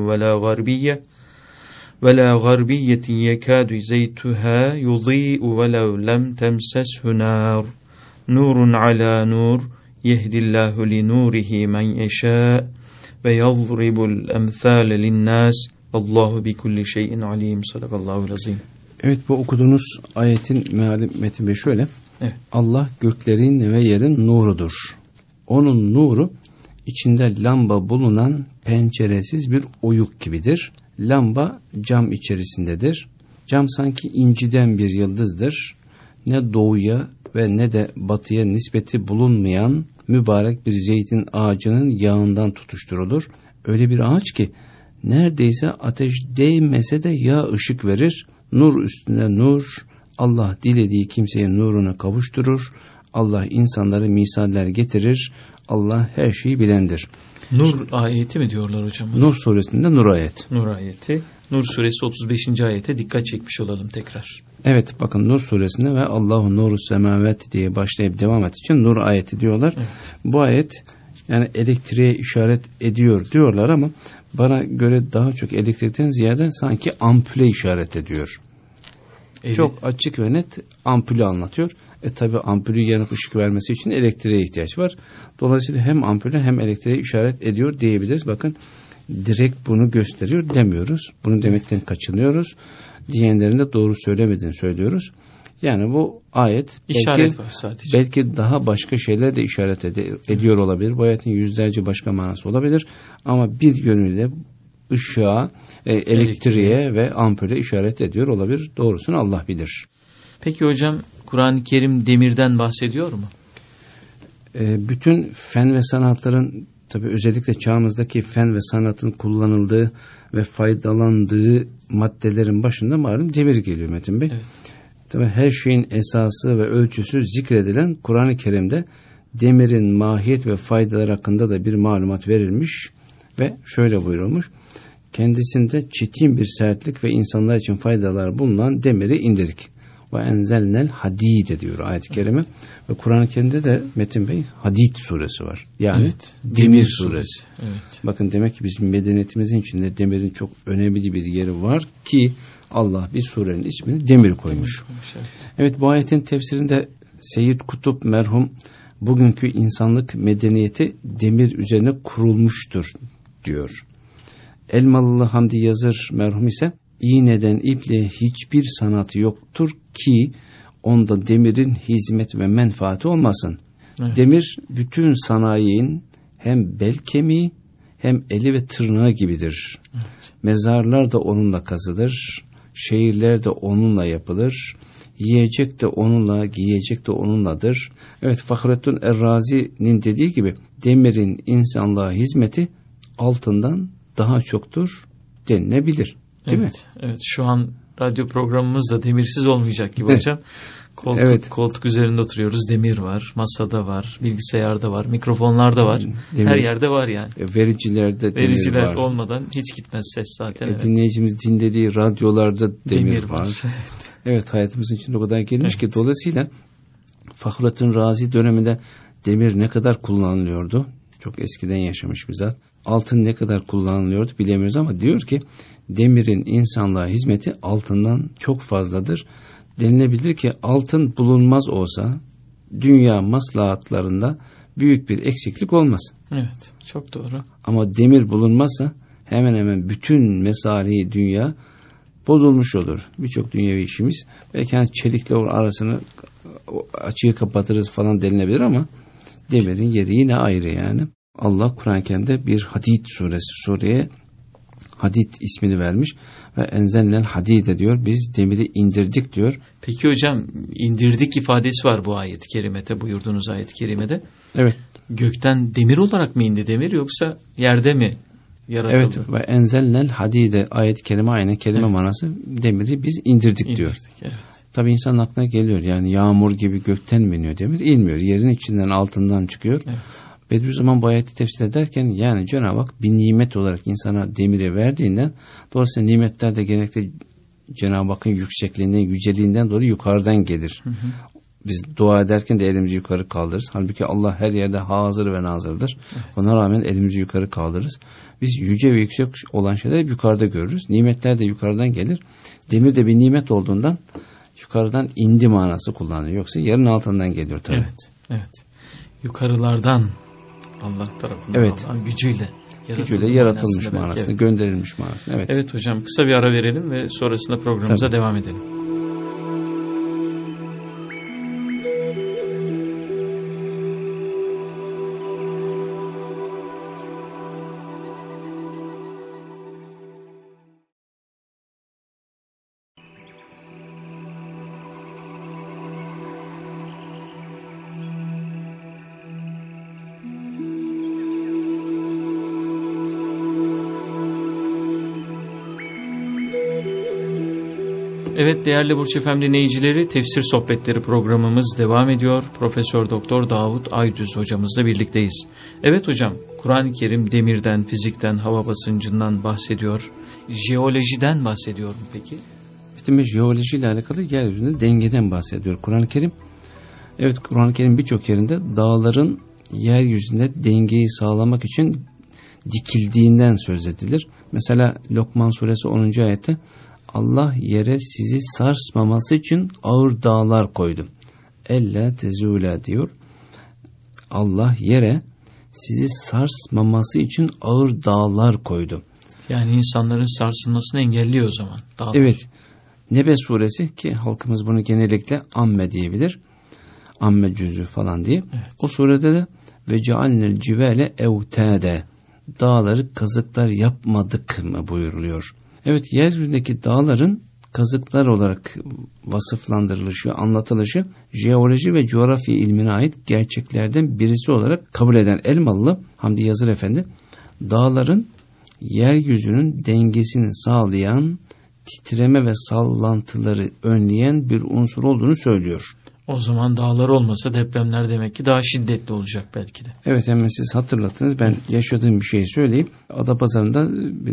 ولا غربية يكاد زيتها يضيء ولو لم تمسسه نار nurun ala nur yehdillahu li nurihi men yeşâ ve yadribul emthâle linnâs vallahu bi kulli şeyin alim. Sadakallahu azim. Evet, bu okuduğunuz ayetin meali Metin Bey şöyle. Evet. Allah göklerin ve yerin nurudur. Onun nuru içinde lamba bulunan penceresiz bir oyuk gibidir. Lamba cam içerisindedir. Cam sanki inciden bir yıldızdır. Ne doğuya ve ne de batıya nispeti bulunmayan mübarek bir zeytin ağacının yağından tutuşturulur. Öyle bir ağaç ki neredeyse ateş değmese de yağ ışık verir. Nur üstüne nur. Allah dilediği kimseye nuruna kavuşturur. Allah insanlara misaller getirir. Allah her şeyi bilendir. Nur ayeti mi diyorlar hocam? Nur suresinde nur ayet. Nur ayeti. Nur suresi 35. ayete dikkat çekmiş olalım tekrar. Evet, bakın Nur suresinde ve Allahu nuru semavet diye başlayıp devam et için nur ayeti diyorlar. Evet. Bu ayet yani elektriğe işaret ediyor diyorlar ama bana göre daha çok elektrikten ziyade sanki ampule işaret ediyor. Evet. Çok açık ve net ampulü anlatıyor. Tabi ampulü yanıp ışık vermesi için elektriğe ihtiyaç var. Dolayısıyla hem ampule hem elektriğe işaret ediyor diyebiliriz. Bakın direkt bunu gösteriyor demiyoruz. Bunu demekten kaçınıyoruz. Diyenlerin de doğru söylemediğini söylüyoruz. Yani bu ayet işaret var sadece. Belki daha başka şeyler de işaret ediyor olabilir. Bu ayetin yüzlerce başka manası olabilir. Ama bir yönüyle ışığa, elektriğe ve ampule işaret ediyor olabilir. Doğrusunu Allah bilir. Peki hocam, Kur'an-ı Kerim demirden bahsediyor mu? Bütün fen ve sanatların, tabii özellikle çağımızdaki fen ve sanatın kullanıldığı ve faydalandığı maddelerin başında malum demir geliyor Metin Bey. Evet. Tabii her şeyin esası ve ölçüsü zikredilen Kur'an-ı Kerim'de demirin mahiyet ve faydalar hakkında da bir malumat verilmiş ve şöyle buyurulmuş. Kendisinde çetin bir sertlik ve insanlar için faydalar bulunan demiri indirdik. Ve enzelnel hadid diyor ayet-i kerime. Ve Kur'an-ı Kerim'de de Metin Bey Hadid suresi var. Yani evet, demir suresi. Evet. Bakın demek ki bizim medeniyetimizin içinde demirin çok önemli bir yeri var ki Allah bir surenin ismini demir koymuş. Evet, bu ayetin tefsirinde Seyyid Kutup merhum bugünkü insanlık medeniyeti demir üzerine kurulmuştur diyor. Elmalılı Hamdi Yazır merhum ise iğneden ipliğe hiçbir sanatı yoktur ki onda demirin hizmet ve menfaati olmasın. Evet. Demir bütün sanayinin hem bel kemiği hem eli ve tırnağı gibidir. Evet. Mezarlar da onunla kazılır, şehirler de onunla yapılır, yiyecek de onunla, giyecek de onunladır. Evet, Fahrettin Errazi'nin dediği gibi demirin insanlığa hizmeti altından daha çoktur denilebilir. Değil mi? Evet, şu an radyo programımız da demirsiz olmayacak gibi hocam. Koltuk üzerinde oturuyoruz. Demir var, masada var, bilgisayarda var, mikrofonlarda var. Demir. Her yerde var yani. Vericilerde demir var. Olmadan hiç gitmez ses zaten. Evet. Dinleyicimiz dinlediği radyolarda demir var. Evet, hayatımızın içinde o kadar gelmiş ki dolayısıyla Fahrettin Razi döneminde demir ne kadar kullanılıyordu? Çok eskiden yaşamış bir zat. Altın ne kadar kullanılıyordu bilemiyoruz ama diyor ki demirin insanlığa hizmeti altından çok fazladır. Denilebilir ki altın bulunmaz olsa dünya maslahatlarında büyük bir eksiklik olmaz. Evet, çok doğru. Ama demir bulunmazsa hemen hemen bütün mesalihi dünya bozulmuş olur. Birçok dünyevi işimiz belki hani çelikle arasını açığı kapatırız falan denilebilir ama demirin yeri yine ayrı yani. Allah Kur'an-ı Kerim'de bir Hadid sureye Hadid ismini vermiş ve enzelnel hadide diyor. Biz demiri indirdik diyor. Peki hocam, indirdik ifadesi var bu ayet-i kerimede, buyurduğunuz ayet-i kerimede. Evet. Gökten demir olarak mı indi demir yoksa yerde mi yaratıldı? Evet, ve enzelnel hadide ayet-i kerime aynı kelime manası demiri biz indirdik diyor. Evet. Tabii insanın aklına geliyor yani yağmur gibi gökten mi iniyor demir? İnmiyor. Yerin içinden altından çıkıyor. Evet. Bediüzzaman bu ayeti tefsir ederken yani Cenab-ı Hak bir nimet olarak insana demiri verdiğinden dolayısıyla nimetler de genellikle Cenab-ı Hakk'ın yüksekliğinden, yüceliğinden dolayı yukarıdan gelir. Hı hı. Biz dua ederken de elimizi yukarı kaldırırız. Halbuki Allah her yerde hazır ve nazırdır. Evet. Ona rağmen elimizi yukarı kaldırırız. Biz yüce ve yüksek olan şeyleri yukarıda görürüz. Nimetler de yukarıdan gelir. Demir de bir nimet olduğundan yukarıdan indi manası kullanılıyor. Yoksa yerin altından geliyor tabii. Evet, evet. Yukarılardan Allah tarafından, evet. Allah'ın gücüyle yaratılmış manasında, evet. Gönderilmiş manasında. Evet. Evet hocam, kısa bir ara verelim ve sonrasında programımıza devam edelim. Evet değerli Burç FM dinleyicileri, Tefsir Sohbetleri programımız devam ediyor. Profesör Doktor Davut Aydüz hocamızla birlikteyiz. Evet hocam, Kur'an-ı Kerim demirden, fizikten, hava basıncından bahsediyor. Jeolojiden bahsediyor mu peki? İşte jeolojiyle alakalı yeryüzünde dengeden bahsediyor Kur'an-ı Kerim. Evet, Kur'an-ı Kerim birçok yerinde dağların yeryüzünde dengeyi sağlamak için dikildiğinden söz edilir. Mesela Lokman suresi 10. ayette Allah yere sizi sarsmaması için ağır dağlar koydu. Elle tezûle diyor. Allah yere sizi sarsmaması için ağır dağlar koydu. Yani insanların sarsılmasını engelliyor o zaman. Dağlar. Evet. Nebe suresi, ki halkımız bunu genellikle amme diyebilir. Amme cüzü falan diye. Evet. O surede de ve cealnel cibale evtade, dağları kazıklar yapmadık mı buyuruluyor. Evet, yeryüzündeki dağların kazıklar olarak vasıflandırılışı, anlatılışı jeoloji ve coğrafya ilmine ait gerçeklerden birisi olarak kabul eden Elmalılı Hamdi Yazır Efendi, dağların yeryüzünün dengesini sağlayan, titreme ve sallantıları önleyen bir unsur olduğunu söylüyor. O zaman dağlar olmasa depremler demek ki daha şiddetli olacak belki de. Evet, hemen siz hatırlattınız. Ben yaşadığım bir şeyi söyleyeyim. Adapazarı'nda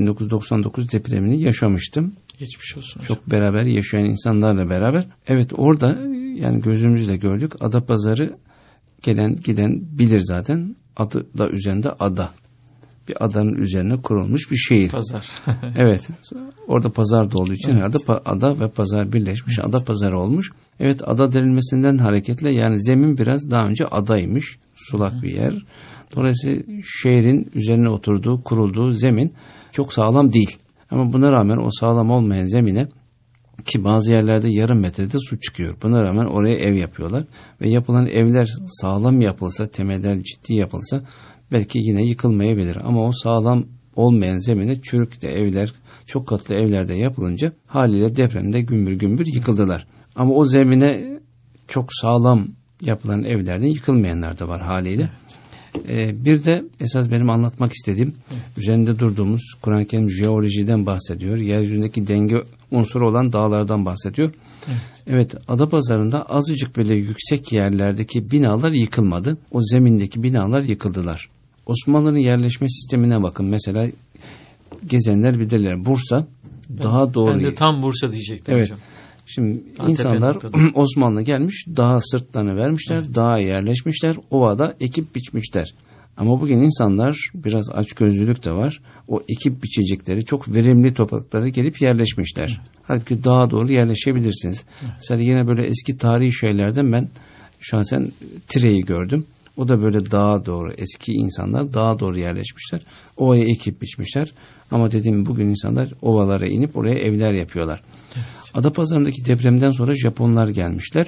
1999 depremini yaşamıştım. Geçmiş olsun hocam. Çok beraber yaşayan insanlarla beraber. Evet, orada yani gözümüzle gördük. Adapazarı gelen giden bilir zaten. Adı da üzerinde ada. Bir adanın üzerine kurulmuş bir şehir. Pazar. Evet. Orada pazar da olduğu için herhalde ada ve pazar birleşmiş. Evet. Ada pazarı olmuş. Evet, ada denilmesinden hareketle yani zemin biraz daha önce adaymış. Sulak bir yer. Dolayısıyla şehrin üzerine oturduğu, kurulduğu zemin çok sağlam değil. Ama buna rağmen o sağlam olmayan zemine, ki bazı yerlerde yarım metrede su çıkıyor. Buna rağmen oraya ev yapıyorlar. Ve yapılan evler sağlam yapılsa, temeller ciddi yapılsa belki yine yıkılmayabilir. Ama o sağlam olmayan zemine çürük de evler, çok katlı evlerde yapılınca haliyle depremde gümbür gümbür yıkıldılar. Ama o zemine çok sağlam yapılan evlerden yıkılmayanlar da var haliyle. Evet. Bir de esas benim anlatmak istediğim, üzerinde durduğumuz Kur'an-ı Kerim jeolojiden bahsediyor. Yeryüzündeki denge unsuru olan dağlardan bahsediyor. Evet, Adapazarı'nda azıcık böyle yüksek yerlerdeki binalar yıkılmadı. O zemindeki binalar yıkıldılar. Osmanlı'nın yerleşme sistemine bakın. Mesela gezenler bilirler. Bursa daha doğru. Ben de tam Bursa diyecektim hocam. Şimdi insanlar Osmanlı gelmiş, dağa sırtlarını vermişler, dağa yerleşmişler, ovada ekip biçmişler. Ama bugün insanlar biraz açgözlülük de var. O ekip biçecekleri çok verimli topraklara gelip yerleşmişler. Evet. Halbuki dağa doğru yerleşebilirsiniz. Evet. Mesela yine böyle eski tarihi şeylerden ben şahsen Tire'yi gördüm. O da böyle dağa doğru, eski insanlar dağa doğru yerleşmişler. Ovaya ekip biçmişler. Ama dediğim bugün insanlar ovalara inip oraya evler yapıyorlar. Evet. Adapazarı'ndaki depremden sonra Japonlar gelmişler.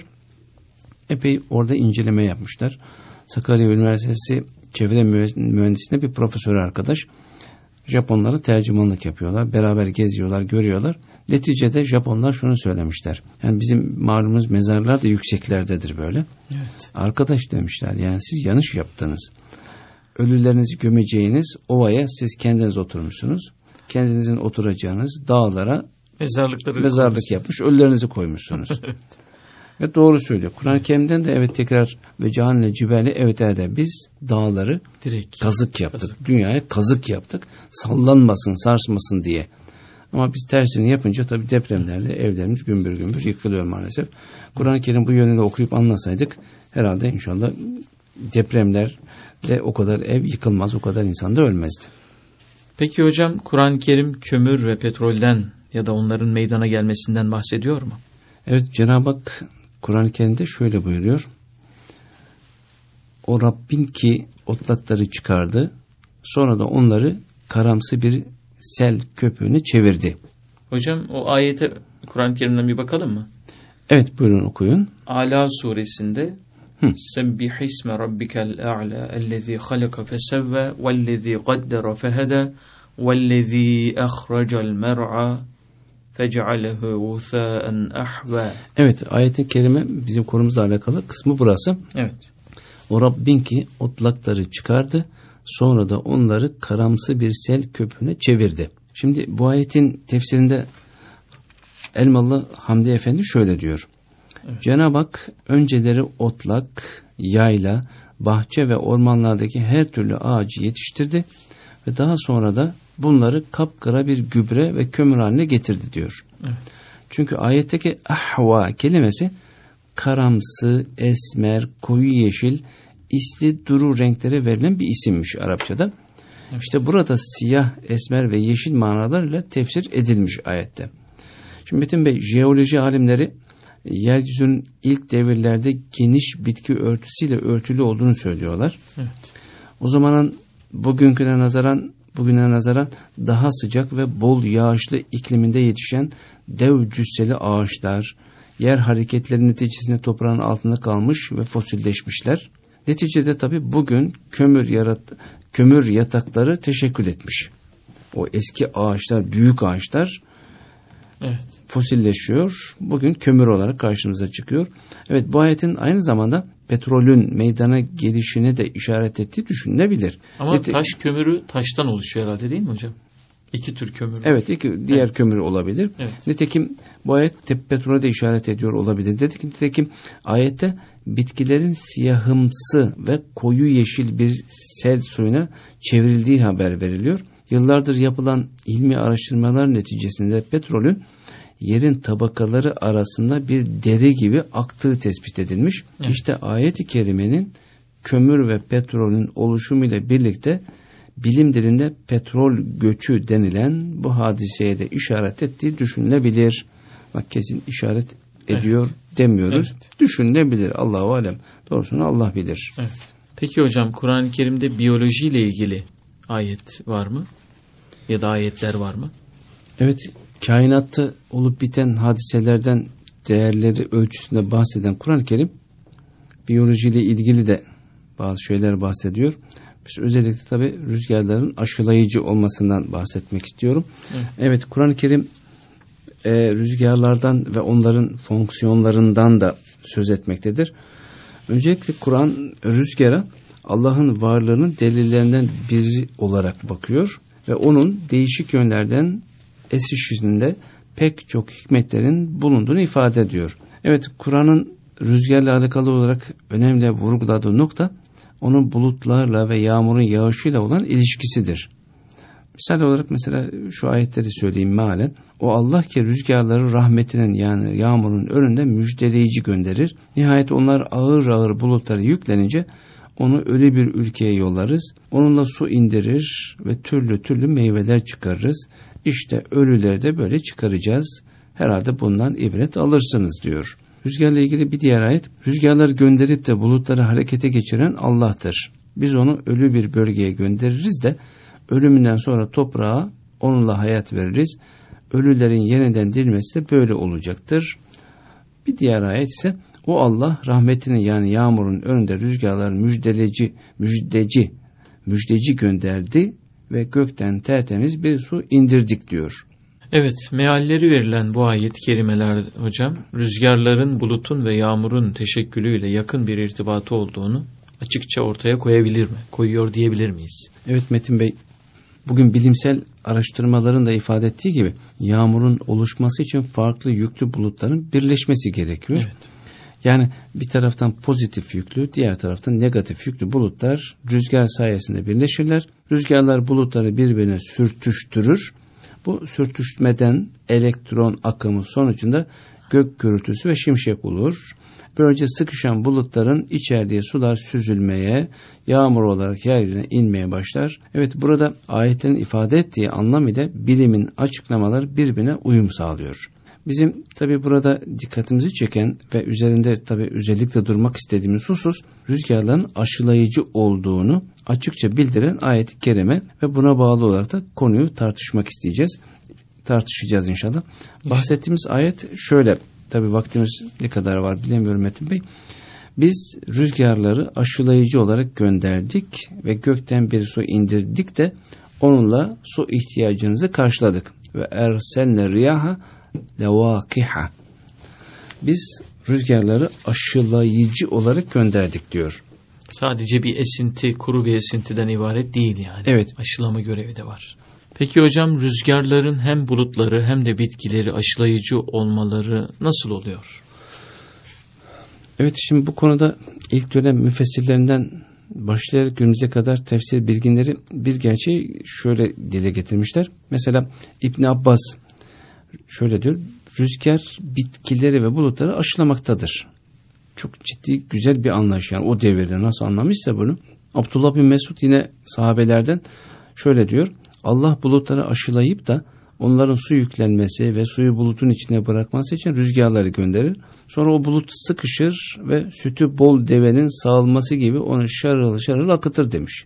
Epey orada inceleme yapmışlar. Sakarya Üniversitesi çevre mühendisliğinde bir profesör arkadaş. Japonlara tercümanlık yapıyorlar. Beraber geziyorlar, görüyorlar. Neticede Japonlar şunu söylemişler. Yani bizim malumumuz mezarlar da yükseklerdedir böyle. Evet. Arkadaş demişler, yani siz yanlış yaptınız. Ölülerinizi gömeceğiniz ovaya siz kendiniz oturmuşsunuz. Kendinizin oturacağınız dağlara mezarlık yapmış, ölülerinizi koymuşsunuz. Evet. Ve doğru söylüyor. Kur'an-ı Kerim'den de evet tekrar ve cehennem cibali, evet biz dağları direkt kazık yaptık. Dünyaya kazık yaptık. Sallanmasın, sarsmasın diye. Ama biz tersini yapınca tabii depremlerde evlerimiz gümbür gümbür yıkılıyor maalesef. Kur'an-ı Kerim bu yönünde okuyup anlasaydık herhalde inşallah depremlerde o kadar ev yıkılmaz, o kadar insan da ölmezdi. Peki hocam, Kur'an-ı Kerim kömür ve petrolden ya da onların meydana gelmesinden bahsediyor mu? Evet, Cenab-ı Hak Kur'an-ı Kerim'de şöyle buyuruyor. O Rabbin ki otlakları çıkardı, sonra da onları karamsı bir sel köpüğüne çevirdi. Hocam o ayete Kur'an-ı Kerim'den bir bakalım mı? Evet, buyurun okuyun. Ala suresinde Sebbihisme rabbikel a'la ellezî halaka fesevve vellezî gaddara fehedâ vellezî ahracel mer'a fec'alehu gusâen ahvâ. Evet, ayetin kerime bizim konumuzla alakalı kısmı burası. Evet. O Rabbin ki otlakları çıkardı, sonra da onları karamsı bir sel köpüğüne çevirdi. Şimdi bu ayetin tefsirinde Elmalı Hamdi Efendi şöyle diyor. Evet. Cenab-ı Hak önceleri otlak, yayla, bahçe ve ormanlardaki her türlü ağacı yetiştirdi ve daha sonra da bunları kapkara bir gübre ve kömür haline getirdi diyor. Evet. Çünkü ayetteki ahva kelimesi karamsı, esmer, koyu yeşil, isli duru renklere verilen bir isimmiş Arapçada. Evet. İşte burada siyah, esmer ve yeşil manalarıyla tefsir edilmiş ayette. Şimdi Metin Bey, jeoloji alimleri yeryüzünün ilk devirlerde geniş bitki örtüsüyle örtülü olduğunu söylüyorlar. Evet. O zamanın bugüne nazaran daha sıcak ve bol yağışlı ikliminde yetişen dev cüsseli ağaçlar, yer hareketleri neticesinde toprağın altında kalmış ve fosilleşmişler. Neticede tabi bugün kömür yatakları teşekkül etmiş. O eski ağaçlar, büyük ağaçlar, evet, fosilleşiyor. Bugün kömür olarak karşımıza çıkıyor. Evet, bu ayetin aynı zamanda petrolün meydana gelişine de işaret ettiği düşünülebilir. Ama taş kömürü taştan oluşuyor herhalde, değil mi hocam? İki tür kömür. Evet, diğer kömür olabilir. Evet. Nitekim bu ayet petrole de işaret ediyor olabilir. Nitekim ayette bitkilerin siyahımsı ve koyu yeşil bir sel suyuna çevrildiği haber veriliyor. Yıllardır yapılan ilmi araştırmalar neticesinde petrolün yerin tabakaları arasında bir dere gibi aktığı tespit edilmiş. Evet. İşte ayet-i kerimenin kömür ve petrolün oluşumuyla birlikte bilim dilinde petrol göçü denilen bu hadiseye de işaret ettiği düşünülebilir. Bak, kesin işaret ediyor, evet, demiyoruz. Evet. Düşünülebilir. Allahu alem. Doğrusunu Allah bilir. Evet. Peki hocam, Kur'an-ı Kerim'de biyolojiyle ilgili ayet var mı? Ya da ayetler var mı? Evet, kainatta olup biten hadiselerden değerleri ölçüsünde bahseden Kur'an-ı Kerim biyolojiyle ilgili de bazı şeyler bahsediyor. Biz özellikle tabii rüzgarların aşılayıcı olmasından bahsetmek istiyorum. Evet, Kur'an-ı Kerim rüzgarlardan ve onların fonksiyonlarından da söz etmektedir. Öncelikle Kur'an rüzgara Allah'ın varlığının delillerinden biri olarak bakıyor ve onun değişik yönlerden esişinde pek çok hikmetlerin bulunduğunu ifade ediyor. Evet, Kur'an'ın rüzgarla alakalı olarak önemli vurguladığı nokta onun bulutlarla ve yağmurun yağışıyla olan ilişkisidir. Misal olarak mesela şu ayetleri söyleyeyim mealen. O Allah ki rüzgarları rahmetinin, yani yağmurun önünde müjdeleyici gönderir. Nihayet onlar ağır ağır bulutlara yüklenince onu öyle bir ülkeye yollarız. Onunla su indirir ve türlü türlü meyveler çıkarırız. İşte ölüleri de böyle çıkaracağız. Herhalde bundan ibret alırsınız diyor. Rüzgarla ilgili bir diğer ayet, rüzgarları gönderip de bulutları harekete geçiren Allah'tır. Biz onu ölü bir bölgeye göndeririz de ölümünden sonra toprağa onunla hayat veririz. Ölülerin yeniden dirilmesi de böyle olacaktır. Bir diğer ayet ise o Allah rahmetini, yani yağmurun önünde rüzgarları müjdeci gönderdi ve gökten tertemiz bir su indirdik diyor. Evet, mealleri verilen bu ayet-i kerimeler hocam, rüzgarların, bulutun ve yağmurun teşekkülüyle yakın bir irtibatı olduğunu açıkça ortaya koyabilir mi? Koyuyor diyebilir miyiz? Evet Metin Bey, bugün bilimsel araştırmaların da ifade ettiği gibi yağmurun oluşması için farklı yüklü bulutların birleşmesi gerekiyor. Evet. Yani bir taraftan pozitif yüklü, diğer taraftan negatif yüklü bulutlar rüzgar sayesinde birleşirler. Rüzgarlar bulutları birbirine sürtüştürür. Bu sürtüşmeden elektron akımı sonucunda gök gürültüsü ve şimşek olur. Böylece sıkışan bulutların içerdiği sular süzülmeye, yağmur olarak yeryüzüne inmeye başlar. Evet, burada ayetlerin ifade ettiği anlam ile bilimin açıklamaları birbirine uyum sağlıyor. Bizim tabi burada dikkatimizi çeken ve üzerinde tabi özellikle durmak istediğimiz husus rüzgarların aşılayıcı olduğunu açıkça bildiren ayet-i kerime ve buna bağlı olarak da konuyu tartışacağız inşallah. Bahsettiğimiz ayet şöyle, tabi vaktimiz ne kadar var bilemiyorum Metin Bey. Biz rüzgarları aşılayıcı olarak gönderdik ve gökten bir su indirdik de onunla su ihtiyacınızı karşıladık. Ve erselne riyaha levakiha. Biz rüzgarları aşılayıcı olarak gönderdik diyor. Sadece bir esinti, kuru bir esintiden ibaret değil yani. Evet. Aşılama görevi de var. Peki hocam, rüzgarların hem bulutları hem de bitkileri aşılayıcı olmaları nasıl oluyor? Evet, şimdi bu konuda ilk dönem müfessirlerinden başlayarak günümüze kadar tefsir bilginleri bir gerçeği şöyle dile getirmişler. Mesela İbn Abbas şöyle diyor: rüzgar bitkileri ve bulutları aşılamaktadır. Çok ciddi, güzel bir anlayış yani, o devirde nasıl anlamışsa bunu. Abdullah bin Mesud yine sahabelerden şöyle diyor: Allah bulutları aşılayıp da onların su yüklenmesi ve suyu bulutun içine bırakması için rüzgarları gönderir. Sonra o bulut sıkışır ve sütü bol devenin sağılması gibi onu şarıl şarıl akıtır demiş.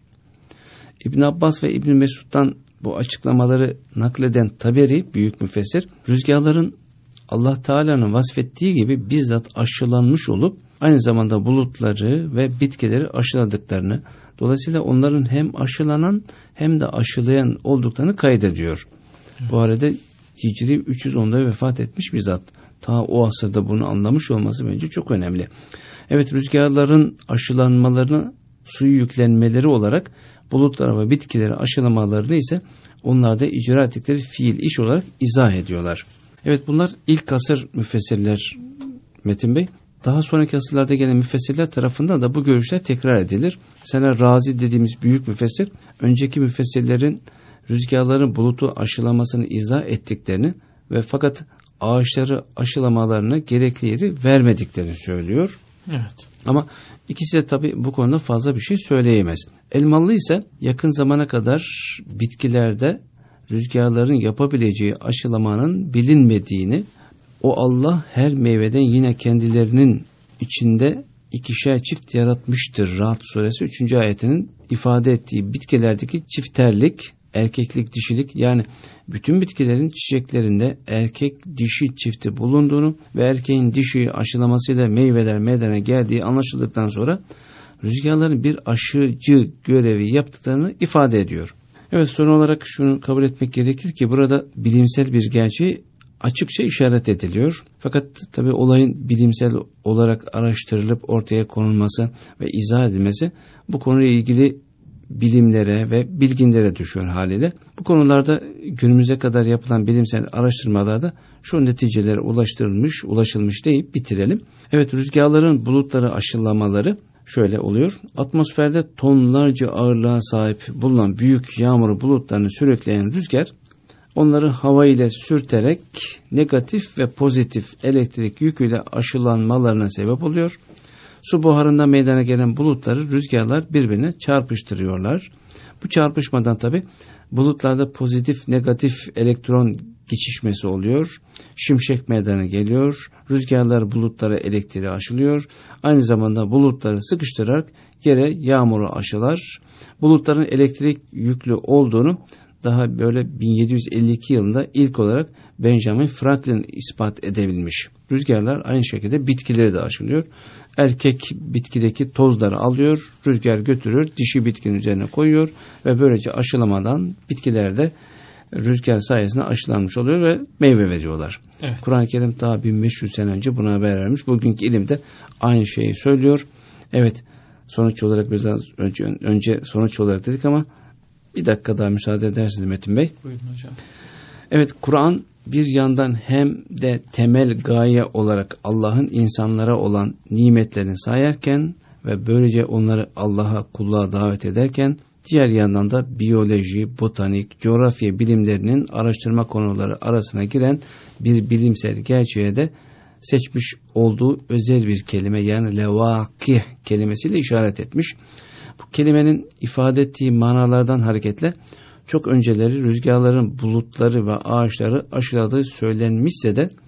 İbn Abbas ve İbn Mesud'dan bu açıklamaları nakleden Taberi büyük müfessir, rüzgarların Allah Teala'nın vasfettiği gibi bizzat aşılanmış olup aynı zamanda bulutları ve bitkileri aşıladıklarını, dolayısıyla onların hem aşılanan hem de aşılayan olduklarını kaydediyor. Evet. Bu arada Hicri 310'da vefat etmiş bir zat. Ta o asırda bunu anlamış olması bence çok önemli. Evet, rüzgarların aşılanmalarını suyu yüklenmeleri olarak, bulutlara ve bitkileri aşılamalarını ise onlar da icra ettikleri fiil, iş olarak izah ediyorlar. Evet, bunlar ilk asır müfessirler Metin Bey. Daha sonraki asırlarda gelen müfessirler tarafından da bu görüşler tekrar edilir. Mesela Razi dediğimiz büyük müfessir, önceki müfessirlerin rüzgarların bulutu aşılamasını izah ettiklerini ve fakat ağaçları aşılamalarını gerekli yeri vermediklerini söylüyor. Evet. Ama ikisi de tabii bu konuda fazla bir şey söyleyemez. Elmalı ise yakın zamana kadar bitkilerde rüzgarların yapabileceği aşılamanın bilinmediğini, o Allah her meyveden yine kendilerinin içinde ikişer çift yaratmıştır. Rahat suresi 3. ayetinin ifade ettiği bitkilerdeki çifterlik, erkeklik, dişilik, yani bütün bitkilerin çiçeklerinde erkek dişi çifti bulunduğunu ve erkeğin dişi aşılamasıyla meyveler meydana geldiği anlaşıldıktan sonra rüzgarların bir aşıcı görevi yaptıklarını ifade ediyor. Evet, son olarak şunu kabul etmek gerekir ki burada bilimsel bir gerçeği açıkça işaret ediliyor. Fakat tabii olayın bilimsel olarak araştırılıp ortaya konulması ve izah edilmesi bu konuyla ilgili bilimlere ve bilginlere düşüyor haliyle. Bu konularda günümüze kadar yapılan bilimsel araştırmalarda şu neticelere ulaşılmış deyip bitirelim. Evet, rüzgarların bulutları aşılamaları şöyle oluyor. Atmosferde tonlarca ağırlığa sahip bulunan büyük yağmur bulutlarını sürükleyen rüzgar, onları hava ile sürterek negatif ve pozitif elektrik yüküyle aşılanmalarına sebep oluyor. Su buharında meydana gelen bulutları rüzgarlar birbirine çarpıştırıyorlar. Bu çarpışmadan tabi bulutlarda pozitif negatif elektron geçişmesi oluyor. Şimşek meydana geliyor. Rüzgarlar bulutlara elektriği aşılıyor. Aynı zamanda bulutları sıkıştırarak yere yağmuru aşılar. Bulutların elektrik yüklü olduğunu daha böyle 1752 yılında ilk olarak Benjamin Franklin ispat edebilmiş. Rüzgarlar aynı şekilde bitkileri de aşılıyor. Erkek bitkideki tozları alıyor, rüzgar götürüyor, dişi bitkinin üzerine koyuyor ve böylece aşılamadan bitkiler de rüzgar sayesinde aşılanmış oluyor ve meyve veriyorlar. Evet. Kur'an-ı Kerim daha 1500 sene önce buna haber vermiş. Bugünkü ilim de aynı şeyi söylüyor. Evet, sonuç olarak biraz önce sonuç olarak dedik ama bir dakika daha müsaade edersiniz Metin Bey. Buyurun hocam. Evet, Kur'an bir yandan hem de temel gaye olarak Allah'ın insanlara olan nimetlerini sayarken ve böylece onları Allah'a, kulluğa davet ederken, diğer yandan da biyoloji, botanik, coğrafya bilimlerinin araştırma konuları arasına giren bir bilimsel gerçeğe de seçmiş olduğu özel bir kelime, yani levakih kelimesiyle işaret etmiş. Bu kelimenin ifade ettiği manalardan hareketle çok önceleri rüzgarların bulutları ve ağaçları aşıladığı söylenmişse de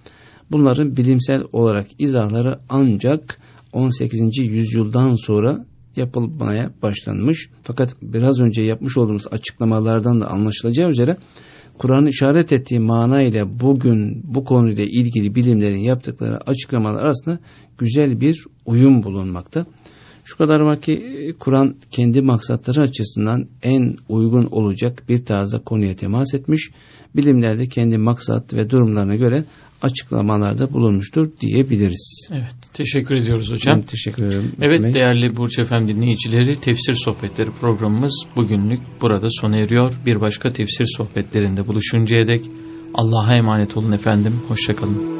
Bunların bilimsel olarak izahları ancak 18. yüzyıldan sonra yapılmaya başlanmış. Fakat biraz önce yapmış olduğumuz açıklamalardan da anlaşılacağı üzere Kur'an'ın işaret ettiği mana ile bugün bu konuyla ilgili bilimlerin yaptıkları açıklamalar arasında güzel bir uyum bulunmakta. Şu kadar var ki Kur'an kendi maksatları açısından en uygun olacak bir tarzda konuya temas etmiş. Bilimler de kendi maksat ve durumlarına göre açıklamalarda bulunmuştur diyebiliriz. Evet, teşekkür ediyoruz hocam. Ben teşekkür ederim. Evet değerli Burç FM dinleyicileri, Tefsir Sohbetleri programımız bugünlük burada sona eriyor. Bir başka tefsir sohbetlerinde buluşuncaya dek Allah'a emanet olun efendim. Hoşça kalın.